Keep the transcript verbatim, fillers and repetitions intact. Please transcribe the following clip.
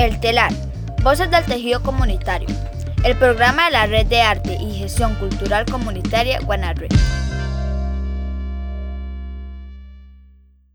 El Telar, Voces del Tejido Comunitario, el programa de la Red de Arte y Gestión Cultural Comunitaria Guanarre.